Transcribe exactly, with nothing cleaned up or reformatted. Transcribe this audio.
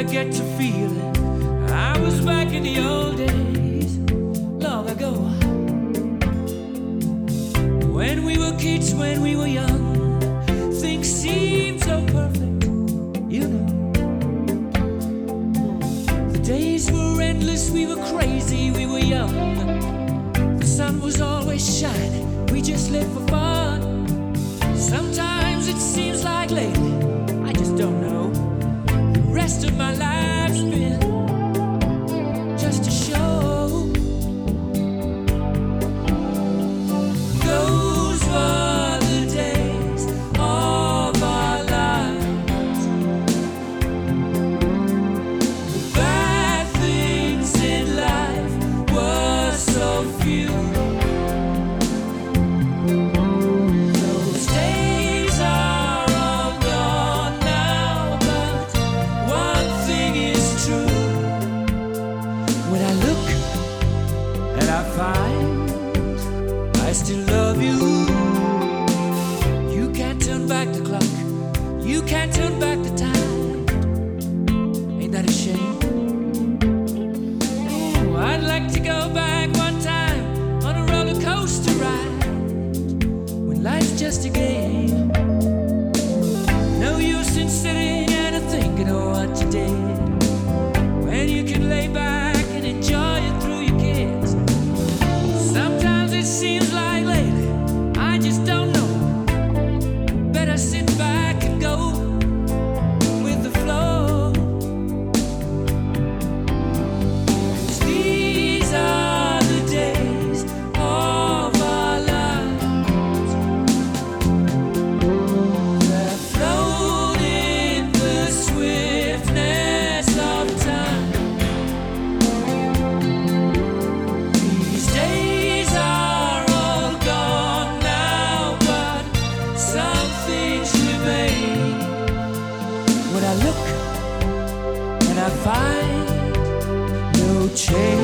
I get to feeling I was back in the old days, long ago. When we were kids, when we were young, things seemed so perfect, you know. The days were endless, we were crazy, we were young. The sun was always shining, we just lived for fun. Sometimes it seems like lately, I just don't know, the rest of my life's been just a show. Those were the days of our lives. The bad things in life were so few. Those days are all gone now, but one thing is true. When I look and I find I still love you, you can't turn back the clock, you can't turn back the time. Ain't that a shame? Ooh, I'd like to go back one time on a roller coaster ride when life's just a game. No use in sitting and thinking of what you did, when you can lay back and enjoy it through your kids. Sometimes it seems like lately, I just don't know, better sit back and go with the flow. 'Cause these are the days of our lives that float in the swiftness of time. These days are all gone now, but some things remain. When I look and I find no change.